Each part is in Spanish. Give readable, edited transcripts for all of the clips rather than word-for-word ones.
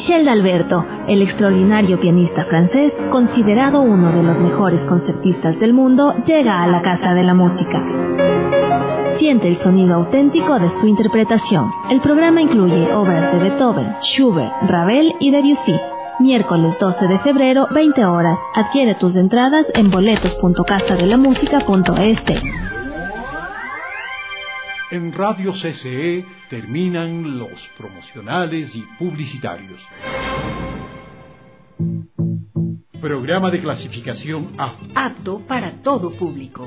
Michel d'Alberto, el extraordinario pianista francés, considerado uno de los mejores concertistas del mundo, llega a la Casa de la Música. Siente el sonido auténtico de su interpretación. El programa incluye obras de Beethoven, Schubert, Ravel y Debussy. Miércoles 12 de febrero, 20 horas. Adquiere tus entradas en boletos.casadelamusica.es. En Radio CCE terminan los promocionales y publicitarios. Programa de clasificación A. Apto para todo público.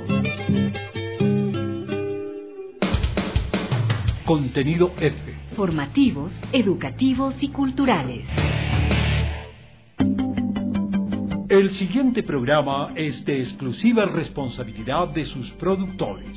Contenido F. Formativos, educativos y culturales. El siguiente programa es de exclusiva responsabilidad de sus productores.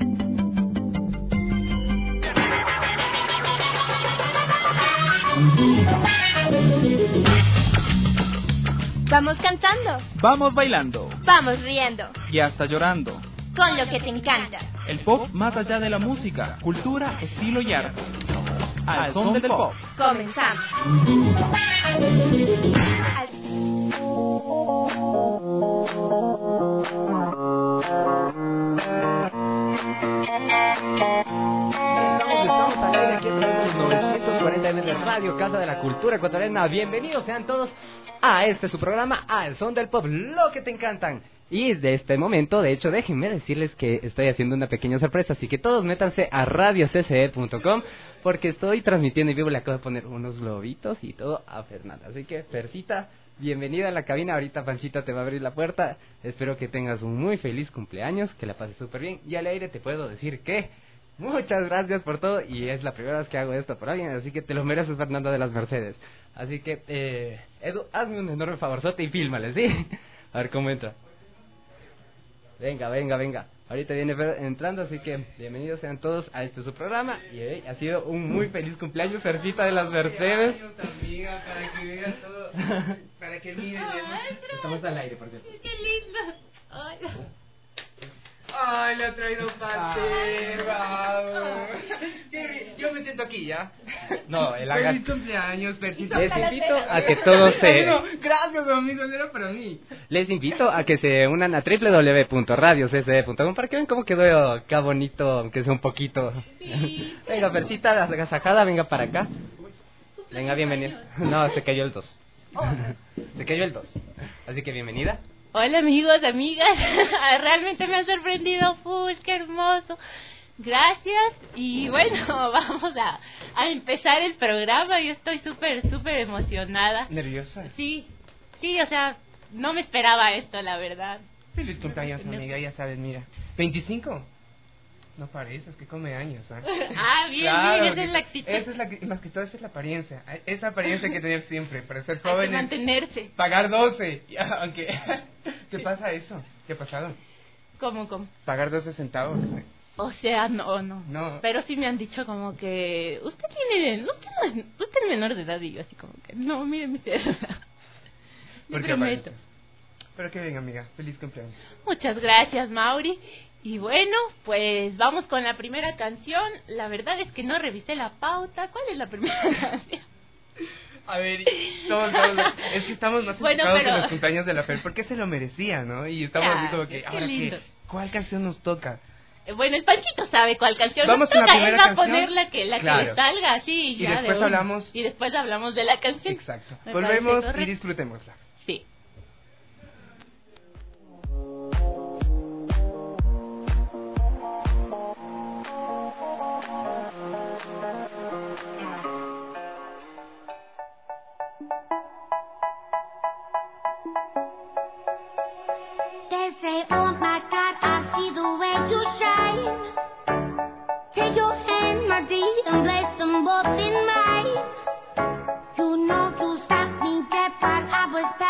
Vamos cantando. Vamos bailando. Vamos riendo. Y hasta llorando. Con lo que te encanta. El pop más allá de la música, cultura, estilo y arte. Al son del pop. Comenzamos. Estamos al aire aquí en los 940 de Radio Casa de la Cultura Ecuatoriana. Bienvenidos sean todos a su programa, Al Son del Pop, lo que te encantan. Y de este momento, de hecho, déjenme decirles que estoy haciendo una pequeña sorpresa, así que todos métanse a radiocce.com porque estoy transmitiendo en vivo. Le acabo de poner unos globitos y todo a Fernanda. Así que, Fercita, bienvenida a la cabina. Ahorita Panchita te va a abrir la puerta. Espero que tengas un muy feliz cumpleaños, que la pases súper bien. Y al aire te puedo decir que muchas gracias por todo, y es la primera vez que hago esto por alguien, así que te lo mereces, Fernanda de las Mercedes. Así que, Edu, hazme un enorme favorzote y fílmale, ¿sí? A ver cómo entra. Venga. Ahorita viene entrando, así que bienvenidos sean todos a su programa. Y ha sido un muy feliz cumpleaños, Fercita de las Mercedes. Amiga, para que veas todo, para que miren. Estamos al aire, por cierto. ¡Qué lindo! Hola. Ay, le ha traído pastel, vamos. Yo me siento aquí, ¿ya? No, Feliz cumpleaños, Fercita. Les invito a que todos se... Gracias, amigo, era para mí. Les invito a que se unan a www.radiocce.com para que vean cómo quedó acá bonito, aunque sea un poquito. Sí. Venga, Fercita, agasajada, venga para acá. Venga, bienvenida. No, se cayó el 2. Se cayó el 2. Así que bienvenida. Hola amigos, amigas. Realmente me ha sorprendido full, qué hermoso. Gracias. Y bueno, vamos a empezar el programa. Yo estoy súper emocionada. ¿Nerviosa? Sí, o sea, no me esperaba esto, la verdad. Feliz cumpleaños, amiga, ya sabes, mira. ¿25? No pareces que come años, ¿eh? Ah, bien, Claro, bien, esa es la actitud. Esa es más que todo, esa es la apariencia. Esa apariencia que tener siempre, para ser Hay que joven. mantenerse. Pagar 12, aunque... ¿Qué pasa eso? ¿Qué ha pasado? ¿Cómo? Pagar 12 centavos. O sea, no. No. Pero sí me han dicho como que usted es menor de edad, y yo así como que no, mire mi celular. ¿Por qué prometo. aparentas? Pero qué bien, amiga. Feliz cumpleaños. Muchas gracias, Mauri. Y bueno, pues vamos con la primera canción. La verdad es que no revisé la pauta. ¿Cuál es la primera canción? A ver, todos, es que estamos más enfocados en los cumpleaños de la Fer, porque se lo merecía, ¿no? Y estamos así como que, ahora qué, ¿cuál canción nos toca? Bueno, el Panchito sabe cuál canción Vamos nos con toca. la primera Él va canción. a poner la que le salga así. Y después hablamos. Y después hablamos de la canción. Exacto. Me Volvemos parece y disfrutémosla. Sí. They say, oh my God, I see the way you shine. Take your hand, my dear, and place them both in mine. You know you stopped me dead while I was back.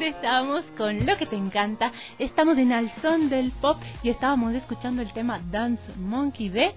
regresamos con Lo que te encanta. Estamos en Al Son del Pop y estábamos escuchando el tema Dance Monkey de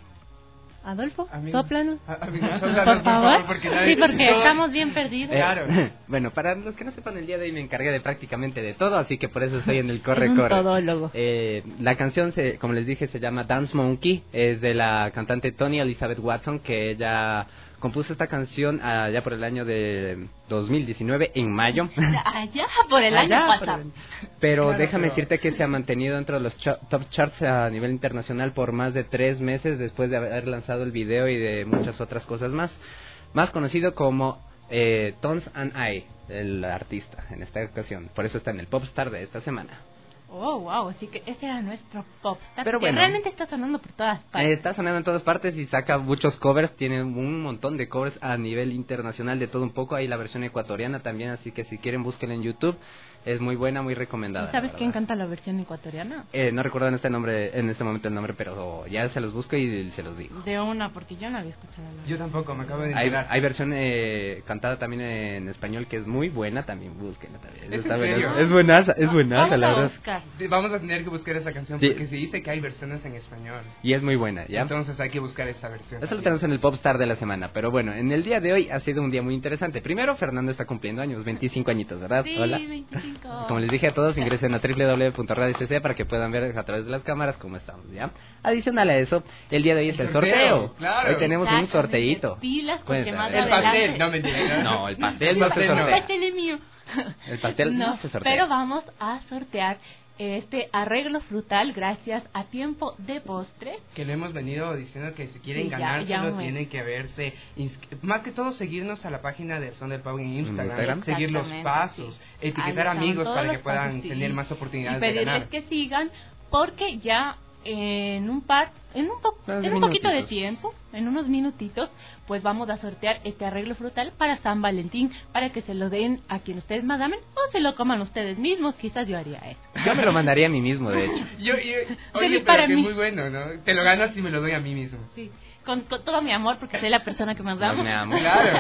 Adolfo. Sóplanos. Por favor, porque estamos bien perdidos. Claro. Bueno, para los que no sepan, el día de hoy me encargué de prácticamente de todo, así que por eso estoy en el corre. Todólogo. La canción, como les dije, se llama Dance Monkey. Es de la cantante Toni Elizabeth Watson, que ella compuso esta canción allá por el año de 2019, en mayo. Allá por el año pasado. Pero déjame decirte que se ha mantenido dentro de los top charts a nivel internacional por más de 3 meses después de haber lanzado el video y de muchas otras cosas más. Más conocido como Tones and I, el artista en esta ocasión. Por eso está en el Popstar de esta semana. Oh, wow, así que ese era nuestro Popstar. Pero bueno, realmente está sonando por todas partes. Está sonando en todas partes y saca muchos covers. Tiene un montón de covers a nivel internacional, de todo un poco. Hay la versión ecuatoriana también, así que si quieren búsquenla en YouTube. Es muy buena, muy recomendada. ¿Sabes quién canta la versión ecuatoriana? No recuerdo en este momento el nombre, pero ya se los busco y se los digo. De una, porque yo no había escuchado la. Yo tampoco, me acabo de enterar. Hay versión cantada también en español que es muy buena, también búsquenla también. ¿Es buenaza, la verdad. Vamos a tener que buscar esa canción, sí, porque se dice que hay versiones en español. Y es muy buena, ¿ya? Entonces hay que buscar esa versión. Eso lo tenemos en el Popstar de la semana, pero bueno, en el día de hoy ha sido un día muy interesante. Primero, Fernando está cumpliendo años, 25 añitos, ¿verdad? Sí, hola. 25. Como les dije a todos, ingresen a www.radio.cc para que puedan ver a través de las cámaras cómo estamos, ¿ya? Adicional a eso, el día de hoy es el sorteo. Claro. Hoy tenemos un sorteíto. Pilas, porque más el pastel, no mentira. No, el pastel no se sortea. El pastel es mío. El pastel no se sortea. Pero vamos a sortear este arreglo frutal gracias a Tiempo de Postre, que le hemos venido diciendo que si quieren ganárselo tienen que verse, más que todo seguirnos a la página de Son del Pop en Instagram, seguir los pasos, etiquetar amigos para que puedan tener más oportunidades de ganar. Y pedirles que sigan, porque ya en un poquito de tiempo, en unos minutitos, pues vamos a sortear este arreglo frutal para San Valentín, para que se lo den a quien ustedes más amen o se lo coman ustedes mismos. Quizás yo haría eso. Yo me lo mandaría a mí mismo, de hecho. Oye, pero que es muy bueno, ¿no? Te lo ganas y me lo doy a mí mismo. Sí, con todo mi amor, porque soy la persona que más amo. Me amo. Claro.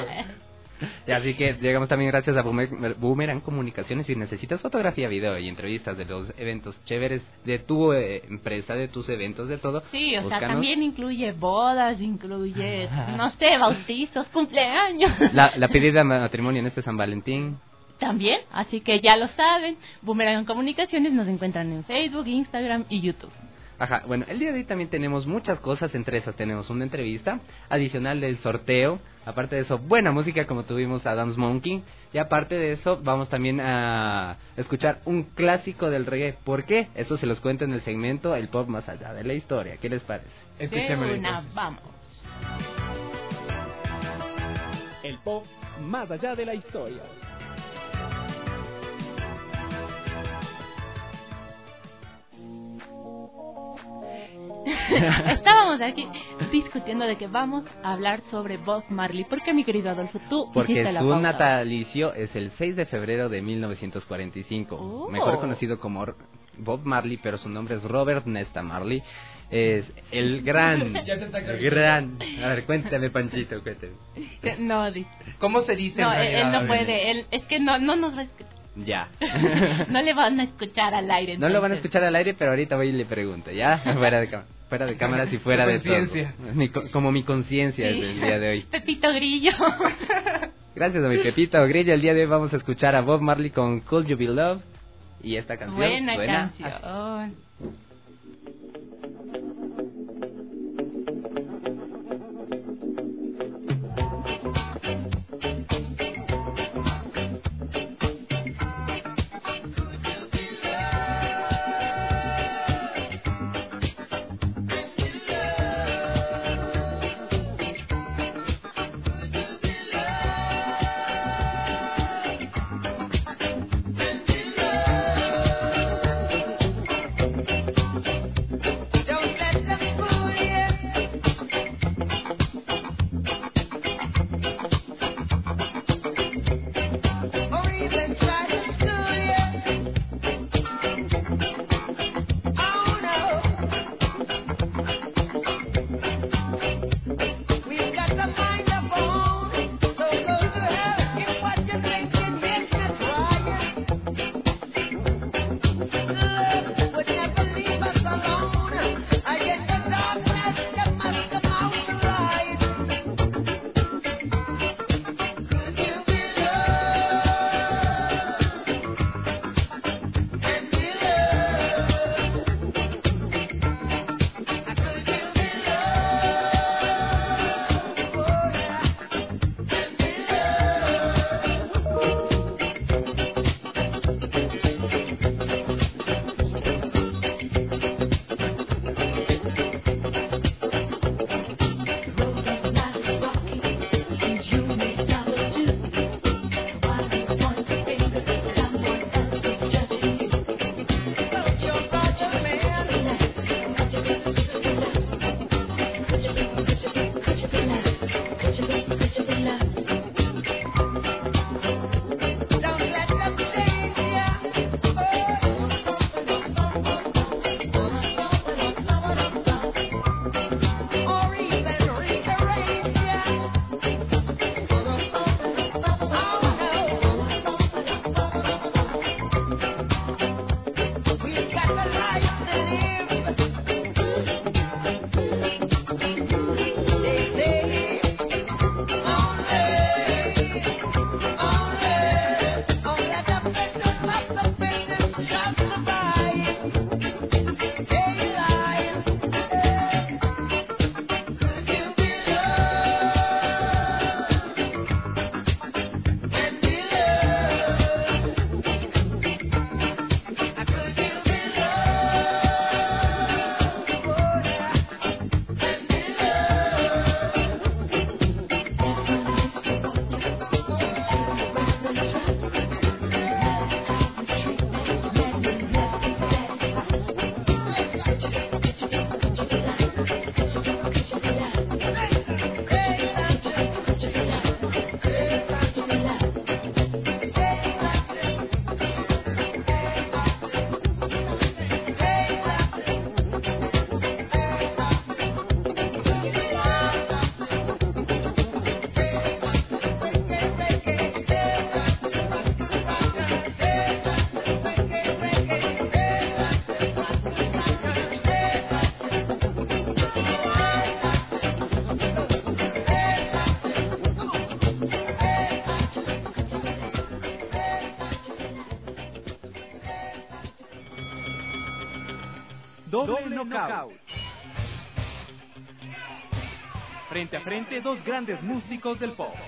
Y así que llegamos también gracias a Boomerang Comunicaciones. Si necesitas fotografía, video y entrevistas de los eventos chéveres de tu empresa, de tus eventos, de todo. Sí, o sea, también incluye bodas, incluye, no sé, bautizos, cumpleaños. La pedida de matrimonio en este San Valentín. También, así que ya lo saben, Boomerang Comunicaciones nos encuentran en Facebook, Instagram y YouTube. Ajá, bueno, el día de hoy también tenemos muchas cosas, entre esas tenemos una entrevista adicional del sorteo, aparte de eso, buena música como tuvimos a Dance Monkey, y aparte de eso, vamos también a escuchar un clásico del reggae. ¿Por qué? Eso se los cuento en el segmento El Pop Más Allá de la Historia. ¿Qué les parece? Escuchémoslo. Vamos. El Pop Más Allá de la Historia. Estábamos aquí discutiendo de que vamos a hablar sobre Bob Marley. ¿Por qué, mi querido Adolfo? Tú porque hiciste la su pauta. natalicio es el 6 de febrero de 1945. Mejor conocido como Bob Marley, pero su nombre es Robert Nesta Marley. Es el gran. A ver, cuéntame, Panchito, cuéntame. No, ¿cómo se dice? No, él no puede. Es que no nos va a escuchar. Ya. No le van a escuchar al aire. Entonces. No lo van a escuchar al aire, pero ahorita voy y le pregunto, ¿ya? Fuera de cámaras y fuera de todo. Como mi conciencia sí. del día de hoy. Pepito Grillo. Gracias a mi Pepito Grillo. El día de hoy vamos a escuchar a Bob Marley con Could You Be Love. Y esta canción buena suena canción. Doble Knockout. Frente a frente, dos grandes músicos del pop.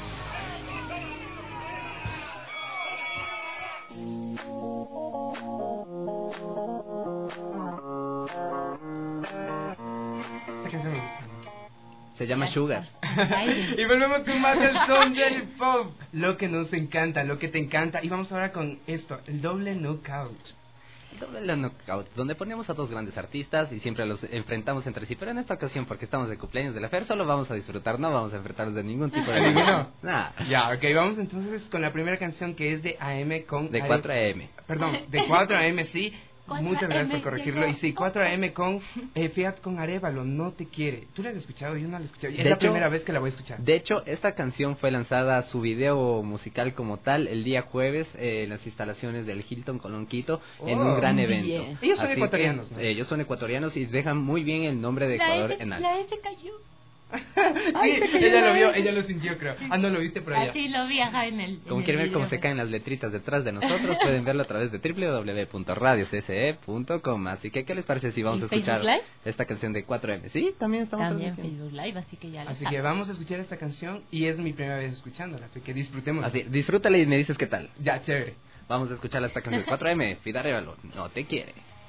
Se llama Sugar. Y volvemos con más del son del pop. Lo que nos encanta, lo que te encanta. Y vamos ahora con esto, el doble knockout. Doble Knockout, donde ponemos a dos grandes artistas y siempre los enfrentamos entre sí. Pero en esta ocasión, porque estamos de cumpleaños de la Fer, solo vamos a disfrutar, no vamos a enfrentarnos de ningún tipo de... ¿Ninguno? Nada. Ya, ok, vamos entonces con la primera canción que es de AM con... De 4AM. Perdón, de 4AM, sí. 4AM Muchas gracias por corregirlo. llegó. Y sí, 4AM con Fiat con Arévalo, No Te Quiere. ¿Tú la has escuchado? Yo no la he escuchado. Es De la hecho, primera vez que la voy a escuchar. De hecho, esta canción fue lanzada, su video musical como tal, el día jueves en las instalaciones del Hilton Colón Quito, en un gran evento. Bien. Ellos son Así ecuatorianos, que, ¿no? ellos son ecuatorianos y dejan muy bien el nombre de Ecuador en alto. La F cayó. Sí, ella lo vio, ella lo sintió, creo. Ah, no, lo viste por allá. Así lo vi, ajá, en el... Como en quieren el ver cómo video. se caen las letritas detrás de nosotros, pueden verlo a través de www.radiocse.com. Así que, ¿qué les parece si vamos ¿Y a escuchar Facebook Live? esta canción de 4M? Sí, también estamos También transmitiendo. Facebook Live, así que ya lo Así saben. que vamos a escuchar esta canción y es mi primera vez escuchándola, así que disfrutemos. Así, disfrútala y me dices qué tal. Ya, chévere. Vamos a escuchar esta canción de 4M, Fiat Arévalo, No Te Quiere.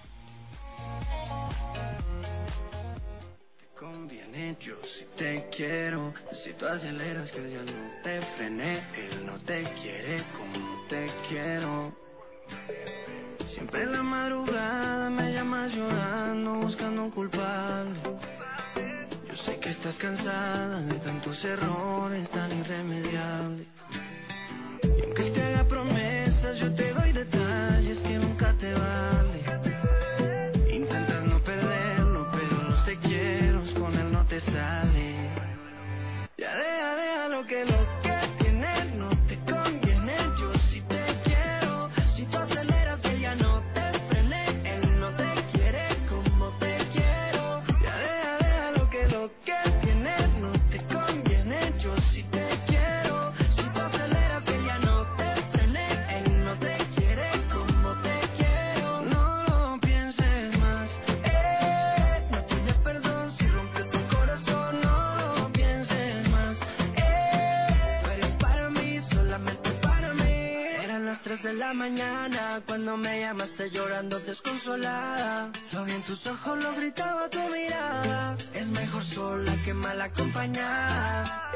Conviene, yo si te quiero. Si tú aceleras que yo no te frené, él no te quiere como te quiero. Siempre en la madrugada me llamas llorando, buscando un culpable. Yo sé que estás cansada de tantos errores tan irremediables. Y aunque él te haga promesas, yo te doy detalles que nunca te vale. Intentas no perderlo, pero los te quiero con él no te sale. Ya deja lo que tiene no te conviene. Yo sí te quiero. Si tú aceleras que ya no te frene, él no te quiere como te quiero. Ya deja lo que tiene no te conviene. Yo sí te quiero. Si tú aceleras que ya no te frene, él no te quiere como te quiero. No lo pienses más, no tiene perdón si rompe tu corazón. No lo pienses más, tú eres para mí, solamente para mí. Eran las 3 de la mañana cuando me llamaste llorando desconsolada. Lo vi en tus ojos, lo gritaba tu mirada. Es mejor sola que mal acompañada.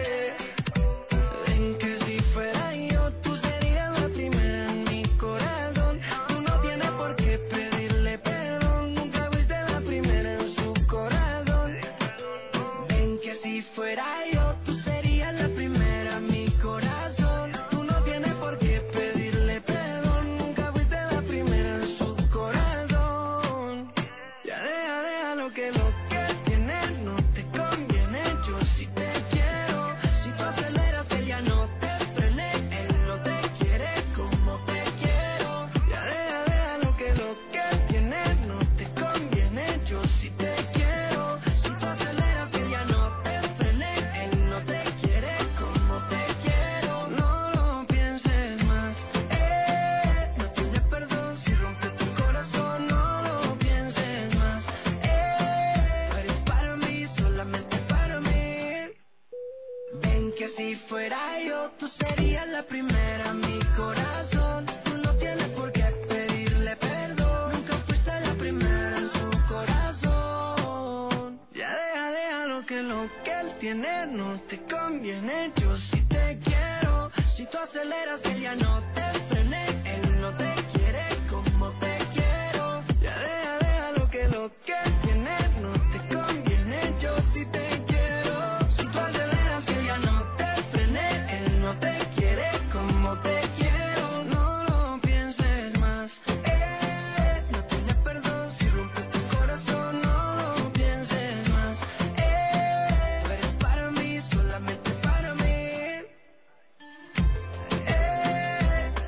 Ven que si fuera yo, tú serías la primera en mi corazón. Tú no tienes por qué pedirle perdón, nunca fuiste la primera en su corazón. Ven que si fuera yo, tú serías la primera en mi corazón. Tú no tienes por qué pedirle perdón, nunca fuiste la primera en su corazón. Ya deja lo que tiene no te conviene. Yo sí te quiero. Si tú aceleras que ya no te frene, él no te quiere como te quiero. Ya deja lo que tiene no te conviene. Yo sí te quiero. Si tú aceleras que ya no te frene, él no te quiere como te quiero. No lo pienses más, no tiene perdón si rompe tu corazón. No lo pienses más, tú eres para mí, solamente para mí. Ven que si fuera yo, tú serías la primera en mi corazón. Tú no tienes por qué pedirle perdón, nunca fuiste la primera en su corazón. Ya deja lo que él tiene no te conviene. Yo sí te quiero. Si tú aceleras que ya no te frene, él no te quiere como te quiero. Ya deja lo que tiene no te conviene. Yo sí te quiero. Si tú aceleras que ya no te frene, él no te quiere como te quiero. No lo pienses más, no tiene perdón si rompe tu corazón. No lo pienses más, tú eres para mí, solamente para mí.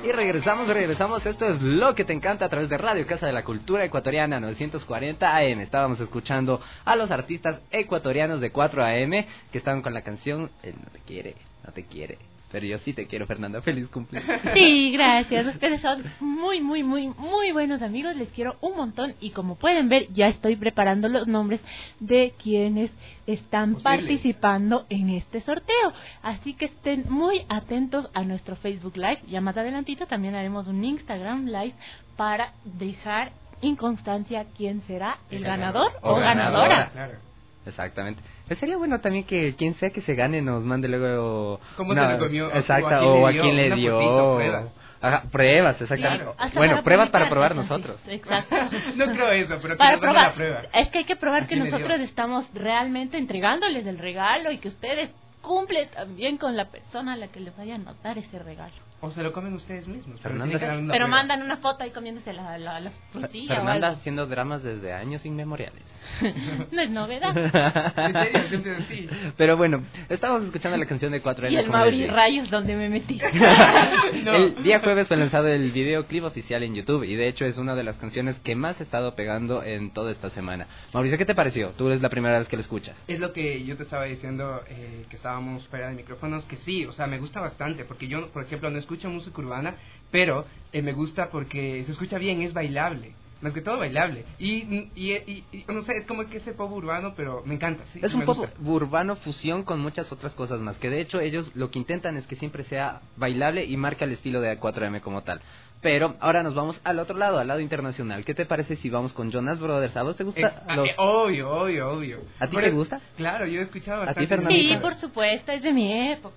Y regresamos. Esto es Lo que te encanta a través de Radio Casa de la Cultura Ecuatoriana 940 AM. Estábamos escuchando a los artistas ecuatorianos de 4 AM que estaban con la canción Él no te quiere. Pero yo sí te quiero, Fernanda. Feliz cumpleaños. Sí, gracias. Ustedes son muy buenos amigos. Les quiero un montón. Y como pueden ver, ya estoy preparando los nombres de quienes están participando en este sorteo. Así que estén muy atentos a nuestro Facebook Live. Ya más adelantito también haremos un Instagram Live para dejar en constancia quién será el ganador o ganadora. Claro. Exactamente. Pues sería bueno también que quien sea que se gane nos mande luego cómo se lo comió, exacto, o a quién le dio pruebas. Ajá, pruebas, exactamente. Claro. Bueno, pruebas para probar nosotros. Exacto. No creo eso, pero para que probar. La prueba. Es que hay que probar que nosotros estamos realmente entregándoles el regalo y que ustedes cumplen también con la persona a la que les vayan a dar ese regalo. O se lo comen ustedes mismos. Pero mandan una foto ahí comiéndose la frutilla. Fernanda haciendo dramas desde años inmemoriales. No es novedad. En serio, siempre así. Pero bueno, estábamos escuchando la canción de 4 Y el Mauri Rayos, donde me metí. No. El día jueves fue lanzado el videoclip oficial en YouTube y de hecho es una de las canciones que más he estado pegando en toda esta semana. Mauricio, ¿qué te pareció? Tú eres la primera vez que lo escuchas. Es lo que yo te estaba diciendo, que estábamos fuera de micrófonos, que sí, o sea, me gusta bastante, porque yo, por ejemplo, no escucho música urbana, pero me gusta porque se escucha bien, es bailable. Más que todo bailable. Y no sé, es como que ese pop urbano, pero me encanta. Sí, es un pop urbano fusión con muchas otras cosas más. Que de hecho ellos lo que intentan es que siempre sea bailable y marca el estilo de 4M como tal. Pero ahora nos vamos al otro lado, al lado internacional. ¿Qué te parece si vamos con Jonas Brothers? ¿A vos te gusta? Obvio. ¿A ti te gusta? Claro, yo he escuchado bastante. ¿A ti, Fernandita? Sí, por supuesto, es de mi época.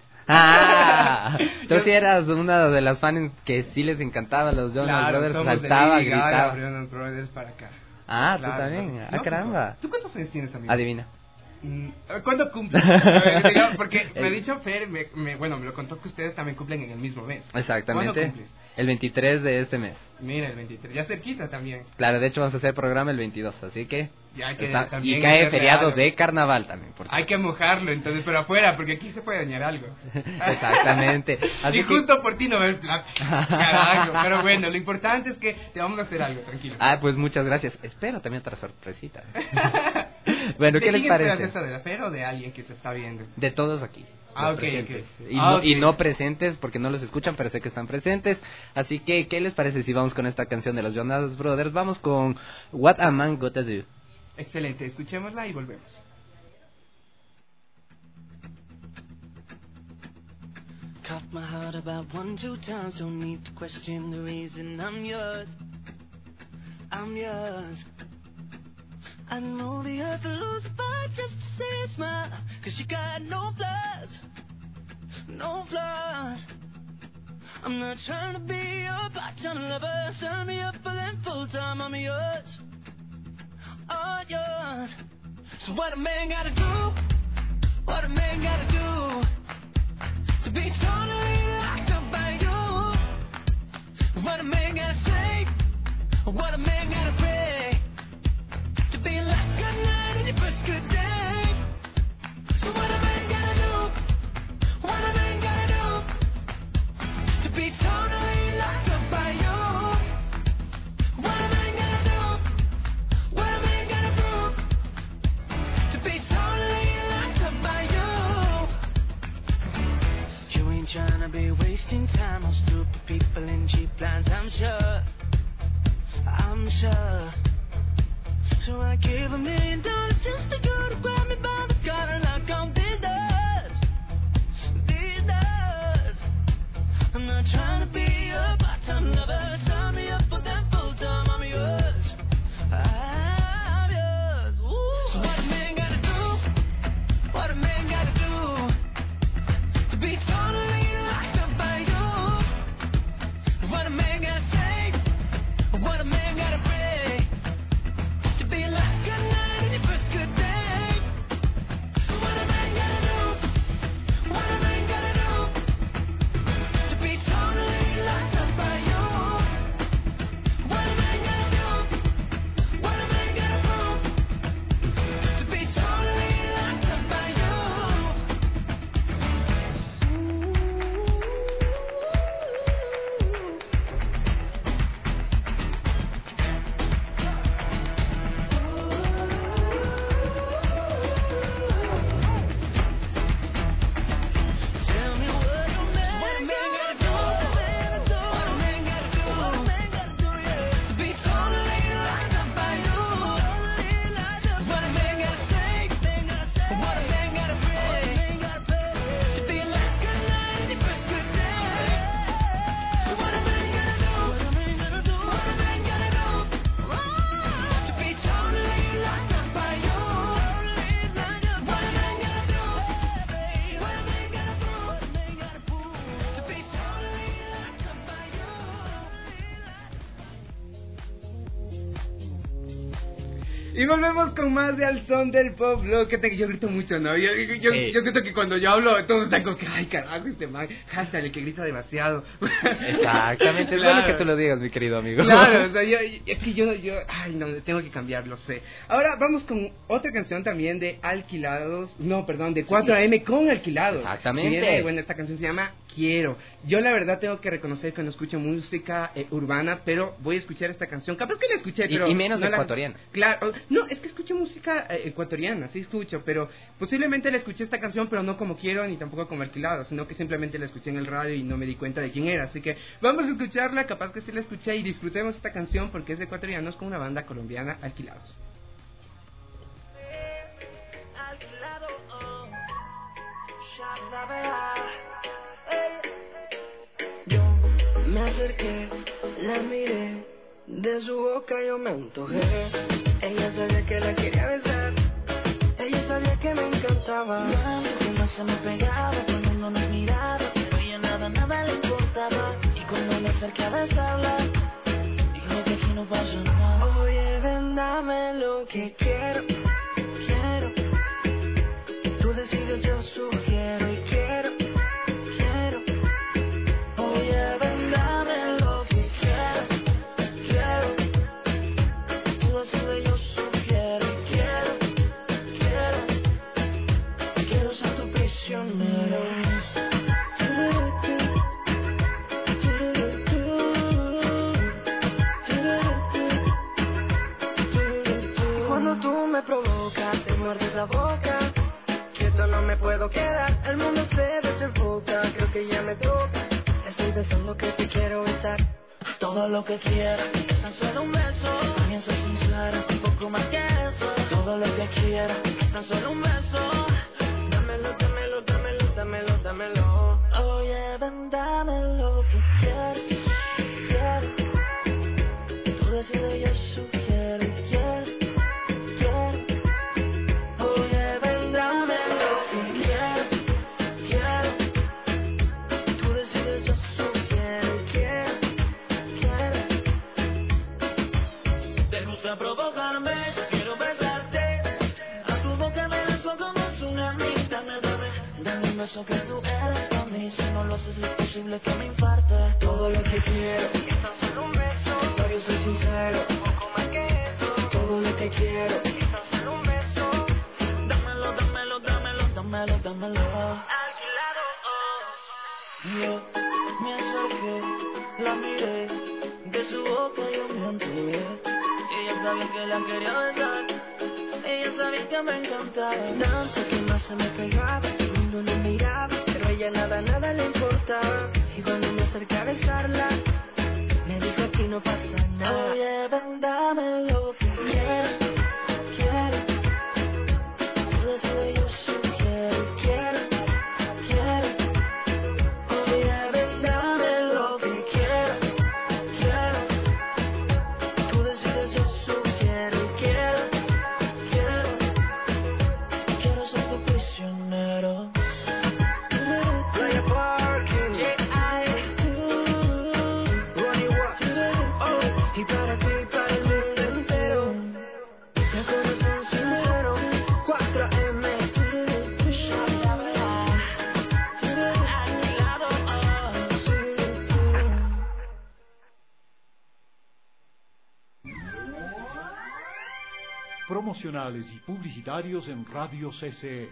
Tú sí eras una de las fans que sí les encantaba los Jonas Brothers, saltaba, gritaba. Jonas Brothers para acá. Claro, tú también. No, caramba. ¿Tú cuántos años tienes, amigo? Adivina. ¿Cuándo cumples? Porque me ha dicho Fer, me lo contó que ustedes también cumplen en el mismo mes. Exactamente. ¿Cuándo cumples? El 23 de este mes. Mira, el 23, ya cerquita también. Claro, de hecho vamos a hacer programa el 22, así que... también y cae feriado de carnaval también, por cierto. Hay que mojarlo, entonces, pero afuera, porque aquí se puede dañar algo. Exactamente. Así y justo por ti no ver plata. Carajo, pero bueno, lo importante es que te vamos a hacer algo, tranquilo. Pues muchas gracias. Espero también otra sorpresita. Bueno, ¿qué les parece? ¿De eso, de la Fer o de alguien que te está viendo? De todos aquí. Okay. Y no presentes, porque no los escuchan, pero sé que están presentes. Así que, ¿qué les parece si vamos con esta canción de los Jonas Brothers? Vamos con What a Man Gotta Do. Excelente, escuchémosla y volvemos. Cut my heart about 1-2 times, don't need to question the reason I'm yours. I know the earth will lose a fight just to see a smile, 'cause you got no flaws. I'm not trying to be your part-time lover, sign me up for them full-time, I'm yours, all yours. So what a man gotta do, to be totally locked up by you? What a man gotta say, what a man gotta pray, to be like a night in your first good day. So what a man gotta do, what a man gotta do, to be totally locked up by you? What a man gotta do, what a man gotta prove, to be totally locked up by you? You ain't trying to be wasting time on stupid people in cheap lines, I'm sure. So I gave $1 million just to go to grab me by the collar and lock on these doors. I'm not trying to be a part-time lover, sign me up for them full-time, I'm yours. Ooh. So what a man gotta do, what a man gotta do, to be totally locked up by you? What a man gotta say, what a man gotta pray, to be like a night in your first good day. So what a man gotta do, what a man gotta do, to be totally locked up by you? Y volvemos con más de Al Son del Pop. Yo grito mucho, ¿no? Yo creo que cuando yo hablo, todos están como que, ay, carajo, este man, hasta el que grita demasiado. Exactamente, es bueno que tú lo digas, mi querido amigo. Claro, o sea, ay, no, tengo que cambiar, lo sé. Ahora vamos con otra canción también de Alquilados, de 4AM con Alquilados. Exactamente. Bueno, esta canción se llama Quiero. Yo la verdad tengo que reconocer que no escucho música urbana, pero voy a escuchar esta canción. Capaz que la escuché, pero... Y menos ecuatoriana. Claro, no, es que escucho música ecuatoriana, sí escucho, pero posiblemente la escuché esta canción, pero no como Quiero ni tampoco como Alquilados, sino que simplemente la escuché en el radio y no me di cuenta de quién era. Así que vamos a escucharla, capaz que sí la escuché y disfrutemos esta canción porque es de ecuatorianos con una banda colombiana, Alquilados. Yo me acerqué, la miré, de su boca yo me antojé. Ella sabía que la quería besar, ella sabía que me encantaba. Que más se me pegaba cuando no me miraba, pero ella nada le importaba. Y cuando me acerqué a besarla, dijo que aquí no pasa nada. Oye, ven, dame lo que quiero. Tú decides, yo sugiero y quiero. Oye, ven, dame lo que quiero. Tú decides, yo sugiero y quiero ser tu prisionero. Cuando tú me provocas, te muerdes la boca. Quieto no me puedo quedar, el mundo se desenfoca. Creo que ya me toca, estoy pensando que te quiero besar. Todo lo que quiero es tan solo un beso. Está bien, soy sincero, un poco más que eso. Todo lo que quiero es tan solo un beso. Dámelo. Oye, ven, dame lo que quieres. Tú decides, yo sugiero y quiero. Oye, ven, dame lo que quiero. Tú decides, yo sugiero y quiero. Te gusta provocarme, quiero besarte. A tu boca me beso como tsunami. Dame un beso que tú eres para mí. Si no lo haces es posible que me infarte. Todo lo que quiero es tan solo un beso. Yo soy sincero, un poco más que eso. Todo lo que quiero es tan solo un beso. Dámelo. Alquilado. Yo me acerqué, la miré, de su boca yo me antojé. Ella sabía que la quería besar, ella sabía que me encantaba. Tanto que más se me pegaba, el mundo no miraba, pero a ella nada le importaba. Y cuando me acerqué a besarla, me dijo aquí no pasa nada. Oye, ven, dame lo que quiero. Tú decides, yo sugiero y quiero. Oye, ven, dame lo que quiero. Tú decides, yo sugiero y quiero. Quiero ser tu prisionero. Playa Parking, Ronnie Watts, y para ti, para el mundo entero. De corazón sincero, 4M. Promocionales y publicitarios en Radio CCE.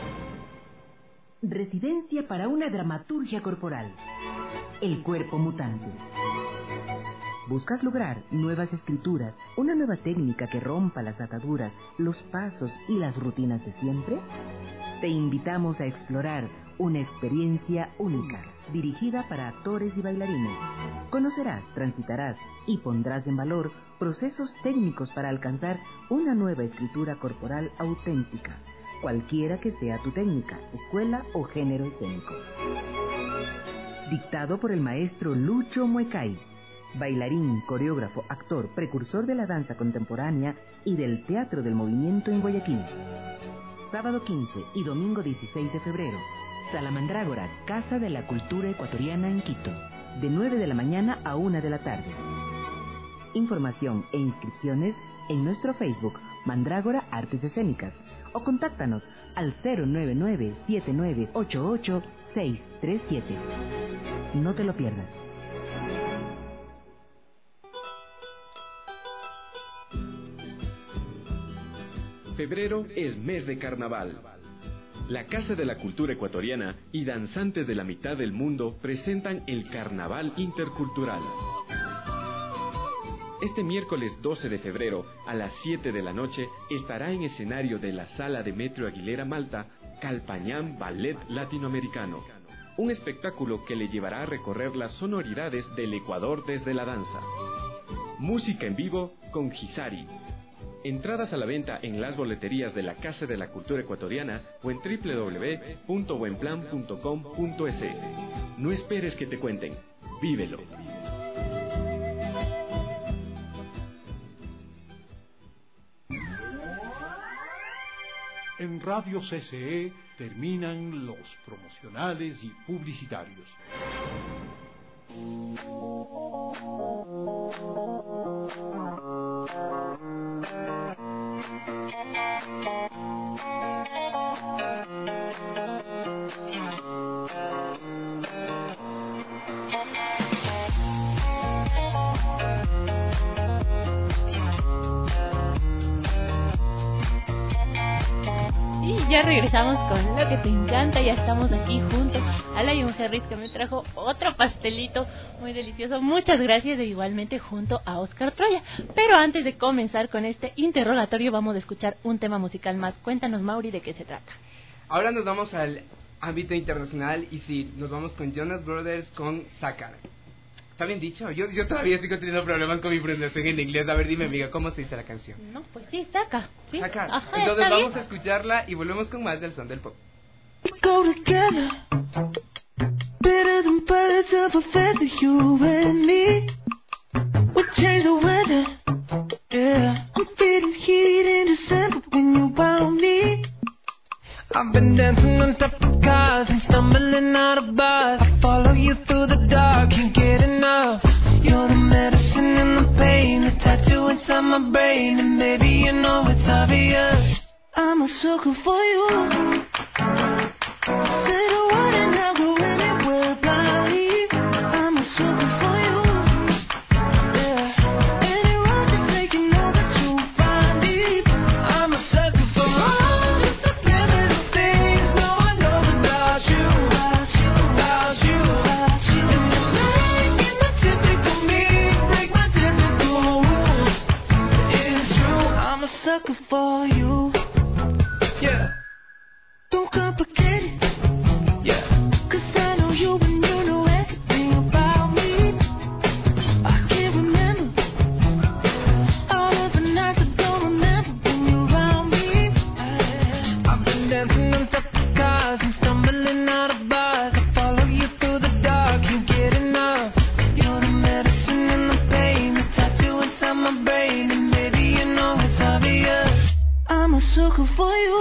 Residencia para una dramaturgia corporal. El cuerpo mutante. ¿Buscas lograr nuevas escrituras, una nueva técnica que rompa las ataduras, los pasos y las rutinas de siempre? Te invitamos a explorar una experiencia única, dirigida para actores y bailarines. Conocerás, transitarás y pondrás en valor procesos técnicos para alcanzar una nueva escritura corporal auténtica, cualquiera que sea tu técnica, escuela o género escénico. Dictado por el maestro Lucho Muecay, bailarín, coreógrafo, actor, precursor de la danza contemporánea y del teatro del movimiento en Guayaquil. Sábado 15 y domingo 16 de febrero. Sala Mandrágora, Casa de la Cultura Ecuatoriana en Quito, de 9 de la mañana a 1 de la tarde. Información e inscripciones en nuestro Facebook Mandrágora Artes Escénicas, o contáctanos al 099-7988-637. No te lo pierdas. Febrero es mes de carnaval. La Casa de la Cultura Ecuatoriana y danzantes de la mitad del mundo presentan el Carnaval Intercultural. Este miércoles 12 de febrero, a las 7 de la noche, estará en escenario de la Sala Demetrio Aguilera Malta, Calpañán Ballet Latinoamericano. Un espectáculo que le llevará a recorrer las sonoridades del Ecuador desde la danza. Música en vivo con Gisari. Entradas a la venta en las boleterías de la Casa de la Cultura Ecuatoriana o en www.buenplan.com.es. No esperes que te cuenten, vívelo. En Radio CCE terminan los promocionales y publicitarios. Ya regresamos con lo que te encanta. Ya estamos aquí junto a la Harris, que me trajo otro pastelito muy delicioso. Muchas gracias. E igualmente junto a Oscar Troya. Pero antes de comenzar con este interrogatorio, vamos a escuchar un tema musical más. Cuéntanos, Mauri, de qué se trata. Ahora nos vamos al ámbito internacional y sí, nos vamos con Jonas Brothers con Sakar. ¿Está bien dicho? Yo todavía sigo teniendo problemas con mi pronunciación en inglés. A ver, dime, amiga, ¿cómo se dice la canción? No, pues sí, Saca. ¿Sí? Saca. Ajá, entonces vamos a escucharla y volvemos con más del Son del Pop. Go together, better than birds of a feather, you and me. We change the weather, yeah. I'm feeling heat in December when you found me. I've been dancing on top of cars and stumbling out of bars. I follow you through the dark, can't get enough. You're the medicine and the pain, the tattoo inside my brain, and baby, you know it's obvious. I'm a sucker for you. Say the word and I'll go anywhere blindly. I'm a sucker for you. Yeah, any road you're taking, know that you'll find me. I'm a sucker for all the subliminal things no one knows about you, about you, about you, about you. And you're making the typical me break my typical rules. It's true, I'm a sucker for you. Yeah. Don't complicate it. Yeah. 'Cause I know you and you know everything about me. I can't remember all of the nights I don't remember when you're around me. I've been dancing on top of cars and stumbling out of bars. I follow you through the dark, can't get enough. You're the medicine and the pain, the tattoo inside my brain, and baby, you know it's obvious. I'm a sucker for you.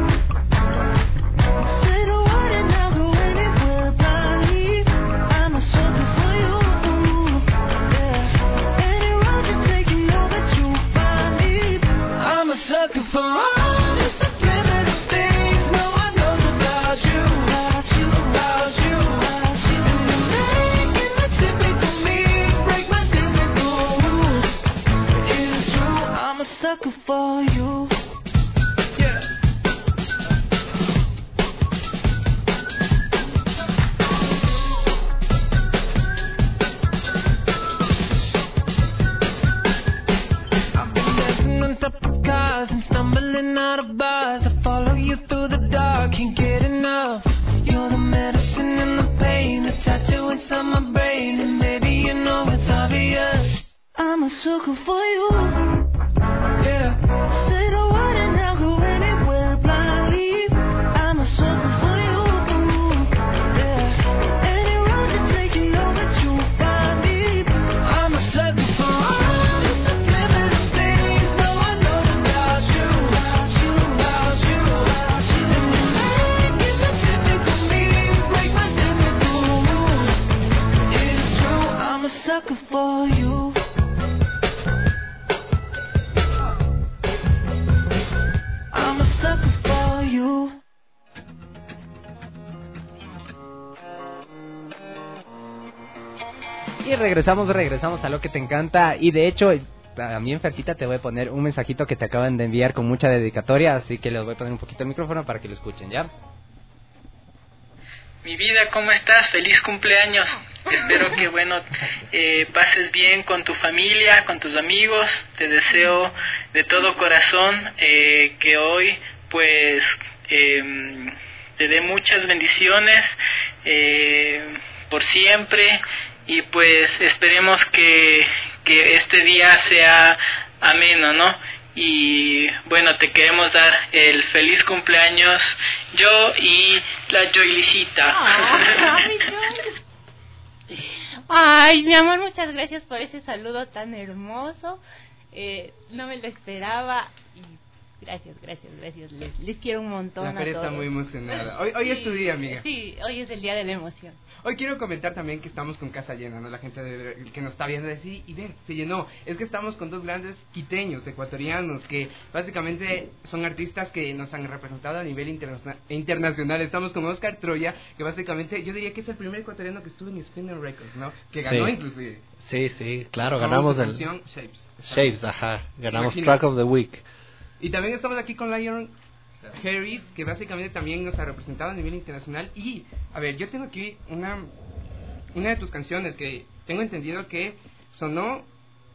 Say the word and I'll go anywhere blindly. I'm a sucker for you. Yeah. Any road you take, you know that you'll find me. I'm a sucker for all the subliminal things no one knows about you, about you, about you, about you. And you're making the typical me break my typical rules. It's true, I'm a sucker for you. Yeah. I've been dancing on top of cars and stumbling out of bars. I follow you through the dark, can't get enough. You're the medicine and the pain, the tattoo inside my brain, and maybe you know it's obvious. I'm a sucker for you. Yeah. Say the word and I'll go anywhere blindly. I'm a sucker for you. Yeah. Any road you take, you know that you'll find me. I'm a sucker for all the subliminal things no one knows about you, about you, about you, about you. And you're making the typical me break my typical rules. It's true, I'm a sucker for you. Y regresamos a lo que te encanta. Y de hecho, también, Fercita, te voy a poner un mensajito que te acaban de enviar con mucha dedicatoria, así que les voy a poner un poquito el micrófono para que lo escuchen, ¿ya? Mi vida, ¿cómo estás? Feliz cumpleaños. Espero que, pases bien con tu familia, con tus amigos. Te deseo de todo corazón que hoy, te dé muchas bendiciones por siempre. Y esperemos que este día sea ameno, ¿no? Y te queremos dar el feliz cumpleaños yo y la Joylicita. Ay, mi amor, muchas gracias por ese saludo tan hermoso. No me lo esperaba. Y gracias. Les quiero un montón. La Fer está muy emocionada. Hoy es tu día, amiga. Sí, hoy es el día de la emoción. Hoy quiero comentar también que estamos con casa llena, ¿no? La gente que nos está viendo decir, y ver, se llenó. Es que estamos con dos grandes quiteños, ecuatorianos, que básicamente son artistas que nos han representado a nivel internacional. Estamos con Oscar Troya, que básicamente yo diría que es el primer ecuatoriano que estuvo en Spinning Records, ¿no? Que ganó inclusive. Sí, claro, ganamos el Shapes, ajá. Ganamos Track of the Week. Y también estamos aquí con Lion Harris, que básicamente también nos ha representado a nivel internacional. Y, a ver, yo tengo aquí una de tus canciones que tengo entendido que sonó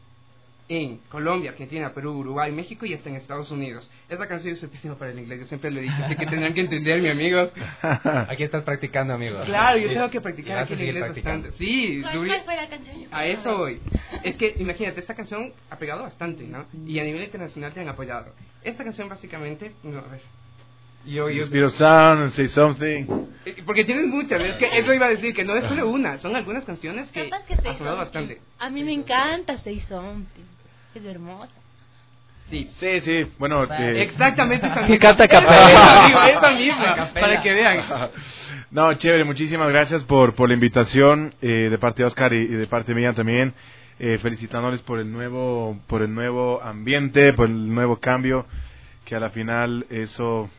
en Colombia, Argentina, Perú, Uruguay, México y hasta en Estados Unidos. Esa canción es pésima para el inglés, yo siempre lo he dicho, así que tendrán que entenderme, amigos. Aquí estás practicando, amigo. Claro, yo tengo que practicar aquí el inglés bastante. Sí, ¿Cuál fue la canción? A eso voy. Es que, imagínate, esta canción ha pegado bastante, ¿no? Y a nivel internacional te han apoyado. Esta canción básicamente, a ver. Spirit Sound and Say Something. Porque tienes muchas, es que eso iba a decir, que no es solo una, son algunas canciones que ha sonado bastante. A mí me encanta Say Something, es hermosa. Sí, bueno, exactamente esa misma. Canta esa misma, para que vean. No, chévere, muchísimas gracias por la invitación de parte de Oscar y de parte mía también. Felicitándoles por el nuevo ambiente, por el nuevo cambio, que a la final eso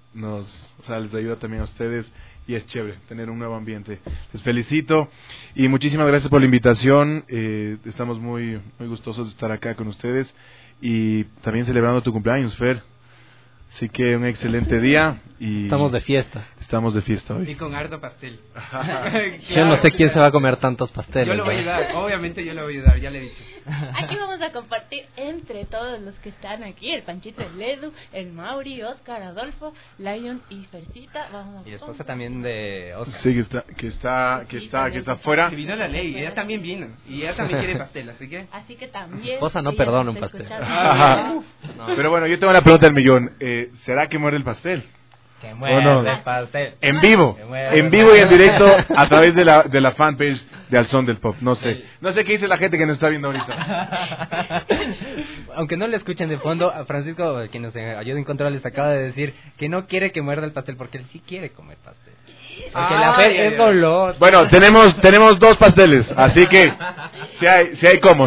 les ayuda también a ustedes y es chévere tener un nuevo ambiente. Les felicito y muchísimas gracias por la invitación. Estamos muy gustosos de estar acá con ustedes y también celebrando tu cumpleaños, Fer. Así que un excelente día y estamos de fiesta hoy. Y con harto pastel. Yo no sé quién se va a comer tantos pasteles. Yo lo voy a ayudar, obviamente yo lo voy a ayudar, ya le he dicho. Aquí vamos a compartir entre todos los que están aquí, el Panchito, el Ledu, el Mauri, Oscar, Adolfo, Lion y Fercita. Vamos a y la esposa también de Oscar. Sí, que está afuera. Que vino la ley, ella también vino y ella también quiere pastel, así que también. Mi esposa no perdona un pastel. No. Pero bueno, yo tengo la pregunta del millón. ¿Será que muerde el pastel? Que muerde el pastel. En vivo y en directo a través de la fanpage de Al Son del Pop. No sé qué dice la gente que nos está viendo ahorita. Aunque no le escuchen de fondo, a Francisco, quien nos ayuda en control, les acaba de decir que no quiere que muerda el pastel porque él sí quiere comer pastel. Porque la Fer es golosa. Bueno, tenemos 2 pasteles, así que si hay como.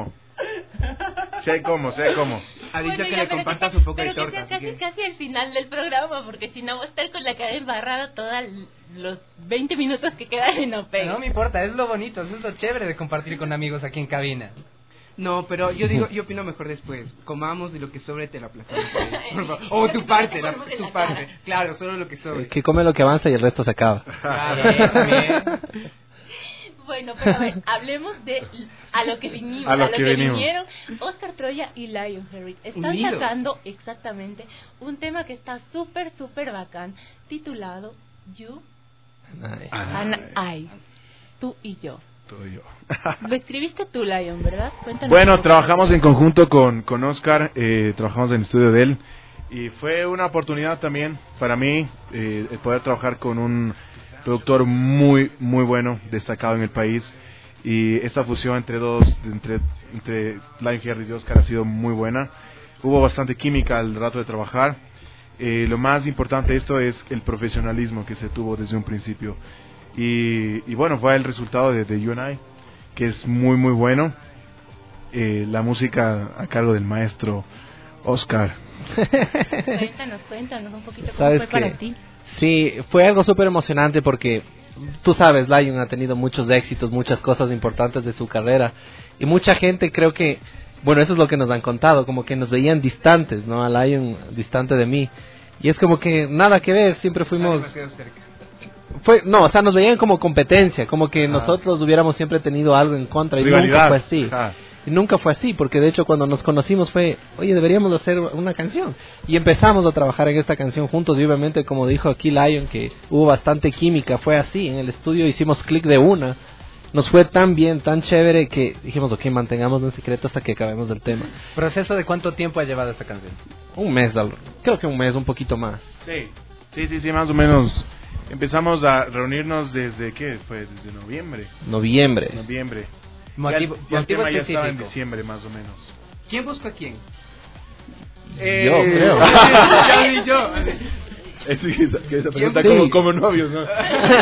Ha dicho que le compartas un poco de torta. Casi al final del programa, porque si no va a estar con la cara embarrada todos los 20 minutos que quedan en OPE. No me importa, es lo bonito, es lo chévere de compartir con amigos aquí en cabina. No, pero yo opino mejor después. Comamos y lo que sobre te lo aplastamos. O tu parte, tu parte. Claro, solo lo que sobre. Que come lo que avanza y el resto se acaba. Claro, también. Bueno, pero a ver, hablemos de a lo que vinieron Oscar Troya y Lion Harris. Están sacando exactamente un tema que está súper bacán, titulado You and I. Tú y yo. Lo escribiste tú, Lion, ¿verdad? Cuéntanos. Bueno, trabajamos en conjunto con Oscar, trabajamos en el estudio de él y fue una oportunidad también para mí el poder trabajar con un productor muy bueno, destacado en el país, y esta fusión entre Lion Harris y Oscar ha sido muy buena. Hubo bastante química al rato de trabajar. Lo más importante de esto es el profesionalismo que se tuvo desde un principio y bueno, fue el resultado de You and I, que es muy bueno. La música a cargo del maestro Oscar. Cuéntanos un poquito cómo fue para ti. Sí, fue algo súper emocionante porque tú sabes, Lion ha tenido muchos éxitos, muchas cosas importantes de su carrera. Y mucha gente creo que, bueno, eso es lo que nos han contado, como que nos veían distantes, ¿no? A Lion distante de mí. Y es como que nada que ver, siempre fuimos... No, o sea, nos veían como competencia, como que nosotros hubiéramos siempre tenido algo en contra y nunca fue así. Y nunca fue así, porque de hecho cuando nos conocimos fue, oye, deberíamos hacer una canción. Y empezamos a trabajar en esta canción juntos y obviamente, como dijo aquí Lion, que hubo bastante química, fue así, en el estudio hicimos clic de una. Nos fue tan bien, tan chévere que dijimos, ok, mantengámoslo en secreto hasta que acabemos el tema. ¿Proceso de cuánto tiempo ha llevado esta canción? Un mes, creo que un mes, un poquito más. Sí, más o menos. Empezamos a reunirnos desde, ¿qué fue? Desde noviembre. Noviembre. Motivo el tema ya específico. estaba en diciembre, más o menos. ¿Quién busca a quién? Yo creo. Yo. Esa pregunta como novios, ¿no?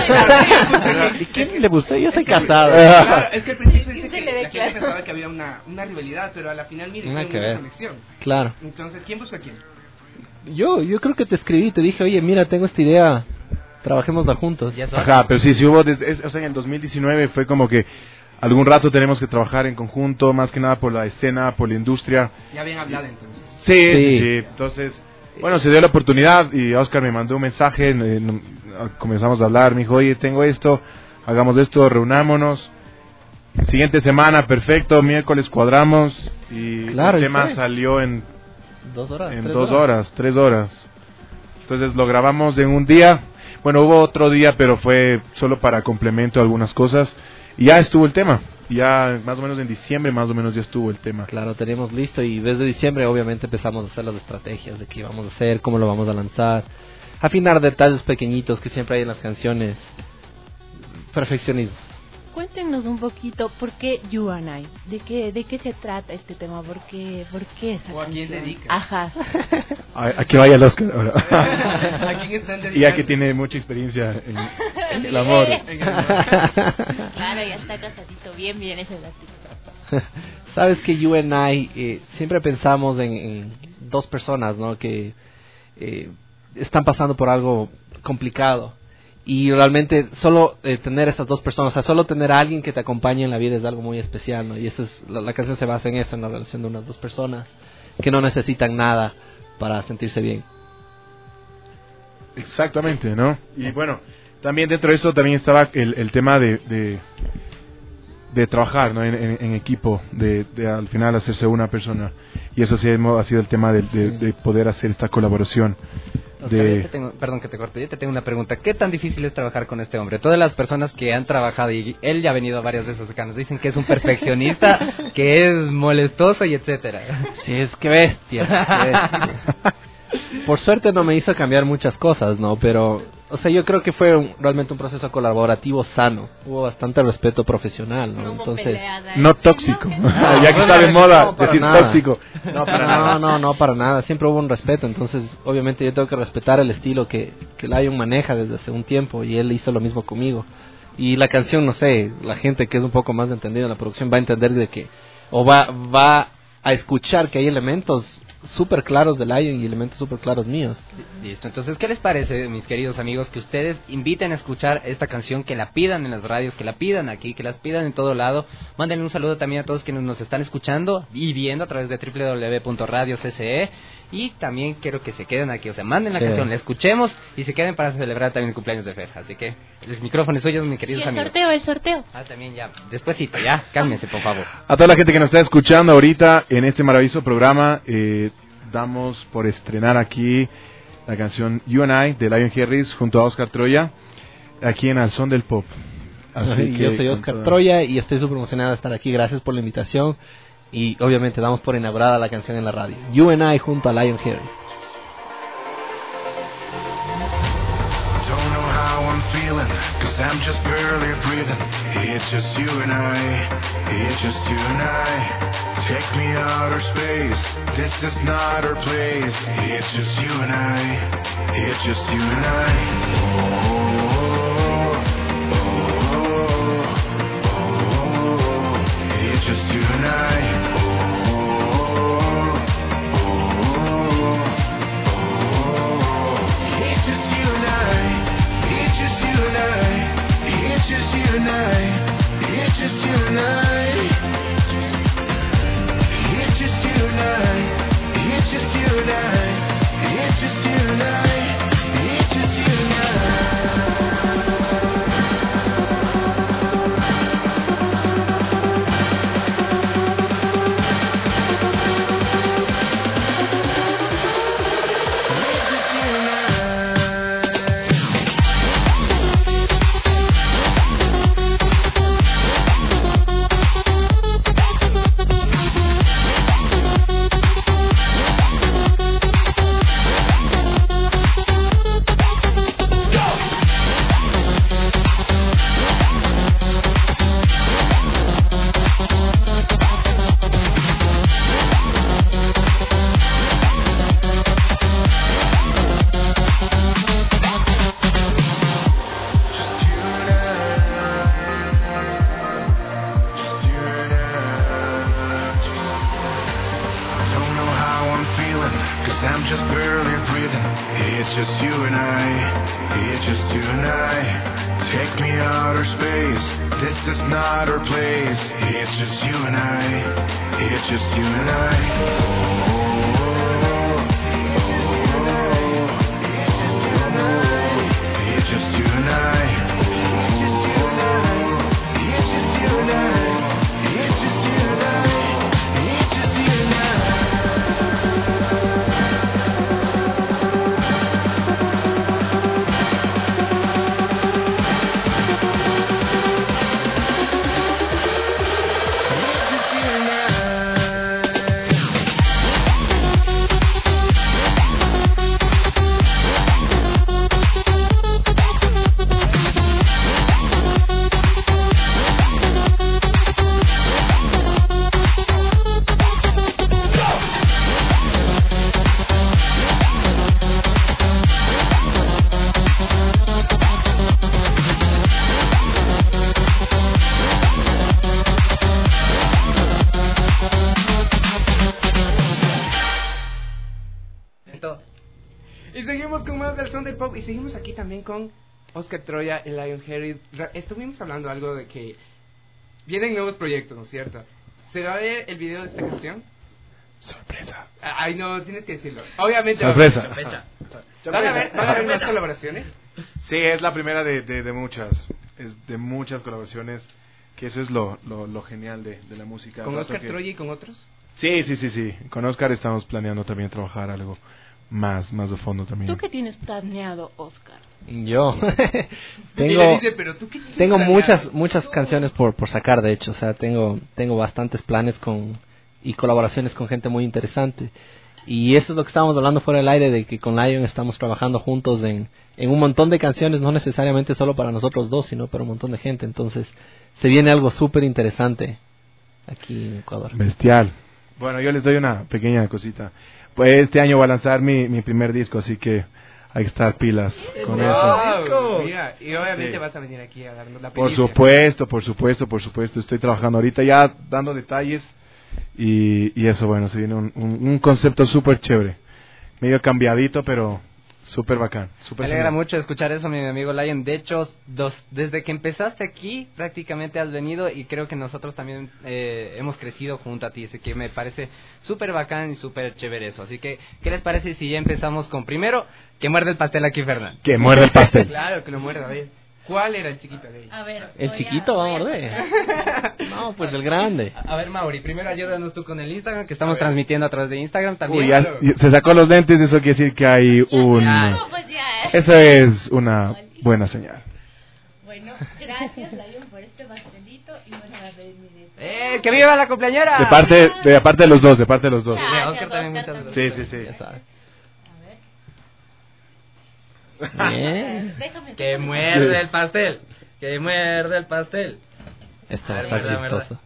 ¿Y quién le buscó? Yo soy casado. Claro, es que al principio dice que la gente pensaba que había una rivalidad, pero a la final, mire, fue una conexión. Claro. Entonces, ¿quién busca a quién? Yo creo que te escribí, te dije, oye, mira, tengo esta idea, trabajémosla juntos. Ajá, pero sí hubo, o sea, en el 2019 fue como que algún rato tenemos que trabajar en conjunto, más que nada por la escena, por la industria. Ya habían hablado entonces. Sí. Entonces, bueno, se dio la oportunidad y Oscar me mandó un mensaje, comenzamos a hablar, me dijo, oye, tengo esto, hagamos esto, reunámonos. Siguiente semana, perfecto, miércoles cuadramos y el tema salió en 2 horas. En 2 horas, 3 horas. Entonces lo grabamos en un día. Bueno, hubo otro día, pero fue solo para complemento a algunas cosas. Y ya estuvo el tema. Ya más o menos en diciembre, más o menos ya estuvo el tema. Claro, teníamos listo y desde diciembre obviamente empezamos a hacer las estrategias de qué íbamos a hacer, cómo lo vamos a lanzar. Afinar detalles pequeñitos que siempre hay en las canciones. Perfeccionismo. Cuéntenos un poquito, ¿por qué You and I? ¿De qué se trata este tema? ¿Por qué esa ¿O a canción? quién dedica? Ajá. A que vaya el Oscar ahora. ¿A quién están dedicando? Y a que tiene mucha experiencia en el amor. Claro, ya está casadito, bien ese latino. Sabes que You and I, siempre pensamos en 2 personas, ¿no? Que están pasando por algo complicado. Y realmente solo tener esas 2 personas, o sea, solo tener a alguien que te acompañe en la vida es algo muy especial, ¿no? Y eso es la canción se basa en eso, en la relación de unas 2 personas que no necesitan nada para sentirse bien. Exactamente, ¿no? Y bueno, también dentro de eso también estaba el tema de trabajar, ¿no? En equipo, de al final hacerse una persona. Y eso sí ha sido el tema de poder hacer esta colaboración. Oscar, perdón que te corte, yo te tengo una pregunta. ¿Qué tan difícil es trabajar con este hombre? Todas las personas que han trabajado, y él ya ha venido varias veces acá, nos dicen que es un perfeccionista, que es molestoso y etcétera. Sí, es que bestia. Por suerte no me hizo cambiar muchas cosas, ¿no? Pero, o sea, yo creo que fue realmente un proceso colaborativo sano. Hubo bastante respeto profesional, ¿no? Entonces, no tóxico. Ya que está de moda decir tóxico. No, para nada. No, para nada. Siempre hubo un respeto. Entonces, obviamente yo tengo que respetar el estilo que Lion maneja desde hace un tiempo y él hizo lo mismo conmigo. Y la canción, no sé, la gente que es un poco más entendida en la producción va a entender de que, o va a escuchar que hay elementos súper claros de Lion y elementos súper claros míos. Listo, entonces, ¿qué les parece, mis queridos amigos, que ustedes inviten a escuchar esta canción, que la pidan en las radios, que la pidan aquí, que las pidan en todo lado? Mándenle un saludo también a todos quienes nos están escuchando y viendo a través de www.radiocce. Y también quiero que se queden aquí, o sea, manden la canción, la escuchemos y se queden para celebrar también el cumpleaños de Fer. Así que el micrófono es suyo, mis queridos amigos. El sorteo. También ya, despuésito, ya, cálmense, por favor. A toda la gente que nos está escuchando ahorita en este maravilloso programa, damos por estrenar aquí la canción You and I de Lion Harris junto a Oscar Troya, aquí en Al Son del Pop. Así que yo soy Oscar Troya y estoy súper emocionado de estar aquí. Gracias por la invitación. Y obviamente damos por inaugurada la canción en la radio. You and I junto a Lion Harris. Don't know how I'm feeling, 'cause I'm just barely breathing. It's just you and I, it's just you and I. Take me outer space, this is not our place. It's just you and I, it's just you and I. It's just you and I. It's just you and I. It's just you and I. It's just you and I, it's just you and I. Take me outer space, this is not our place. It's just you and I, it's just you and I. It's just you and I. Y seguimos con más del Son del Pop. Y seguimos aquí también con Oscar Troya y Lion Harry. Estuvimos hablando algo de que vienen nuevos proyectos, ¿no es cierto? ¿Se va a ver el video de esta canción? Sorpresa. Ay, no, tienes que decirlo. Obviamente. Sorpresa. ¿Van a haber más colaboraciones? Sí, es la primera de muchas. Es de muchas colaboraciones. Que eso es lo genial de la música. ¿Con Oscar Troya y con otros? Sí. Con Oscar estamos planeando también trabajar algo más de fondo también. ¿Tú qué tienes planeado, Oscar? Yo tengo muchas canciones por sacar, de hecho. O sea, tengo bastantes planes y colaboraciones con gente muy interesante. Y eso es lo que estábamos hablando fuera del aire, de que con Lion estamos trabajando juntos en un montón de canciones, no necesariamente solo para nosotros dos, sino para un montón de gente. Entonces, se viene algo súper interesante aquí en Ecuador. Bestial. Bueno, yo les doy una pequeña cosita. Pues este año voy a lanzar mi primer disco, así que hay que estar pilas con eso. Mira, y obviamente vas a venir aquí a darnos la Por primicia. supuesto. Estoy trabajando ahorita ya dando detalles y eso, bueno, se viene un concepto súper chévere. Medio cambiadito, pero súper bacán. Me alegra mucho escuchar eso, mi amigo Lion. De hecho, desde que empezaste aquí, prácticamente has venido y creo que nosotros también hemos crecido junto a ti. Así que me parece súper bacán y súper chévere eso. Así que, ¿qué les parece si ya empezamos con primero, que muerde el pastel aquí, Fernán? Que muerde el pastel. Claro, que lo muerda, a ver. ¿Cuál era el chiquito de ahí? A ver, el chiquito va a morder. No, pues el grande. A ver, Mauri, primero ayúdanos tú con el Instagram, que estamos transmitiendo a través de Instagram también. Uy, ya se sacó los lentes, eso quiere decir que hay Eso es una buena señal. Bueno, gracias, Lion, por este pastelito y bueno, a ver mi deseo. ¡Que viva la cumpleañera! De parte de los dos. Oscar también muchas gracias. Sí. Ya sabes. Bien. Que muerde el pastel. Que muerde el pastel. Está chistoso.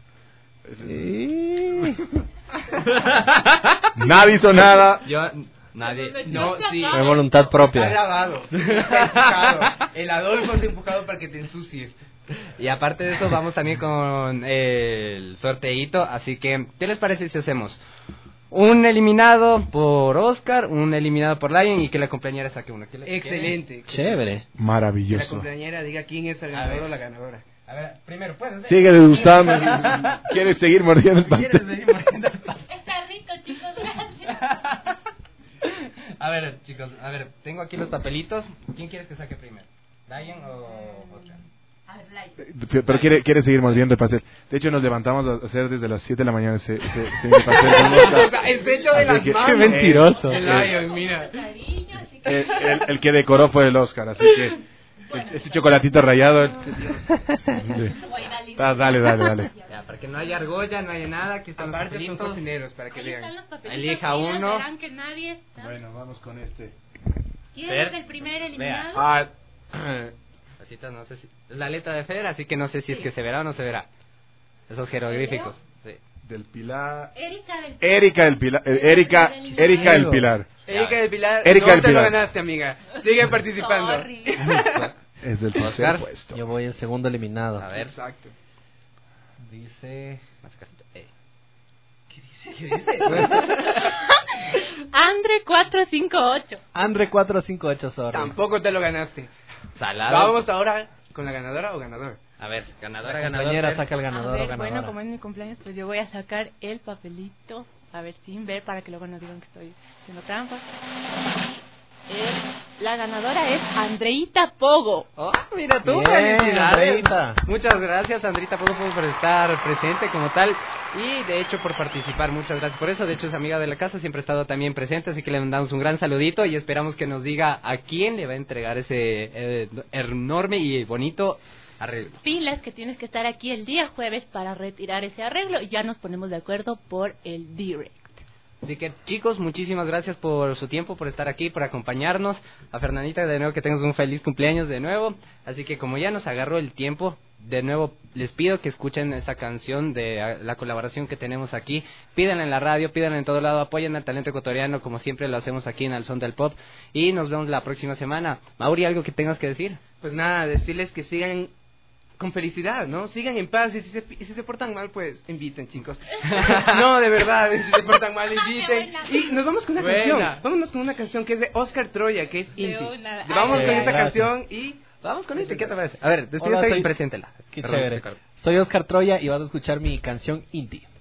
Nadie hizo nada. Nadie. No, sí. Fue voluntad propia. Está grabado. Está empujado. El Adolfo te ha empujado para que te ensucies. Y aparte de eso, vamos también con el sorteíto. Así que, ¿qué les parece si hacemos un eliminado por Oscar, un eliminado por Lion y que la cumpleañera saque uno? Excelente. Chévere. Maravilloso. Que la cumpleañera diga quién es el ganador o la ganadora. A ver, primero, ¿puedes? Sigue degustando. ¿Quieres seguir mordiendo el pastel? Está rico, chicos, gracias. A ver, chicos, tengo aquí los papelitos. ¿Quién quieres que saque primero? ¿Lion o Oscar? Pero quiere seguir mordiendo el pastel. De hecho, nos levantamos a hacer desde las 7 de la mañana ese pastel. Es hecho de las manos. Qué mentiroso. Mira. El que decoró fue el Oscar, así que ese chocolatito rallado. Dale. Ya, para que no haya argolla, no haya nada. Aquí están Aparte los son papelitos. cocineros, para que vean. Elija uno. Que nadie está. Bueno, vamos con este. ¿Quién es el primer eliminado? No sé si es la letra de Fer, así que no sé si es que se verá o no se verá. Esos jeroglíficos. Sí. Del Pilar. Erika del Pilar. Erika del Pilar. No te lo ganaste, amiga. Sigue participando. Es el tercer puesto. Yo voy el segundo eliminado. A ver. Exacto. Dice... ¿Qué dice? Andre 458. Andre 458, sorry. Tampoco te lo ganaste. Salado. Vamos ahora con la ganadora o ganador. A ver, ganadora, la compañera saca el ganador o ganadora. Bueno, como es mi cumpleaños, pues yo voy a sacar el papelito. A ver, sin ver, para que luego no digan que estoy haciendo trampa. La ganadora es Andreita Pogo. Oh, mira tú, bien, felicidades. Andreita. Muchas gracias, Andreita Pogo, por estar presente como tal y de hecho por participar. Muchas gracias por eso. De hecho es amiga de la casa, siempre ha estado también presente, así que le mandamos un gran saludito y esperamos que nos diga a quién le va a entregar ese enorme y bonito arreglo. Pilas que tienes que estar aquí el día jueves para retirar ese arreglo y ya nos ponemos de acuerdo por el direct. Así que chicos, muchísimas gracias por su tiempo, por estar aquí, por acompañarnos. A Fernandita, de nuevo que tengas un feliz cumpleaños de nuevo. Así que como ya nos agarró el tiempo, de nuevo les pido que escuchen esta canción de la colaboración que tenemos aquí. Pídanla en la radio, pídanla en todo lado, apoyen al talento ecuatoriano como siempre lo hacemos aquí en Al Son del Pop. Y nos vemos la próxima semana. Mauri, ¿algo que tengas que decir? Pues nada, decirles que sigan con felicidad, ¿no? Sigan en paz y si se portan mal, pues inviten, chicos. No, de verdad, si se portan mal, inviten. Y nos vamos con una canción. Vámonos con una canción que es de Oscar Troya, que es Inti. Vamos con esa canción y vamos con este. ¿Qué te parece? A ver, despídete y preséntela. Qué chévere. Soy Oscar Troya y vas a escuchar mi canción Inti.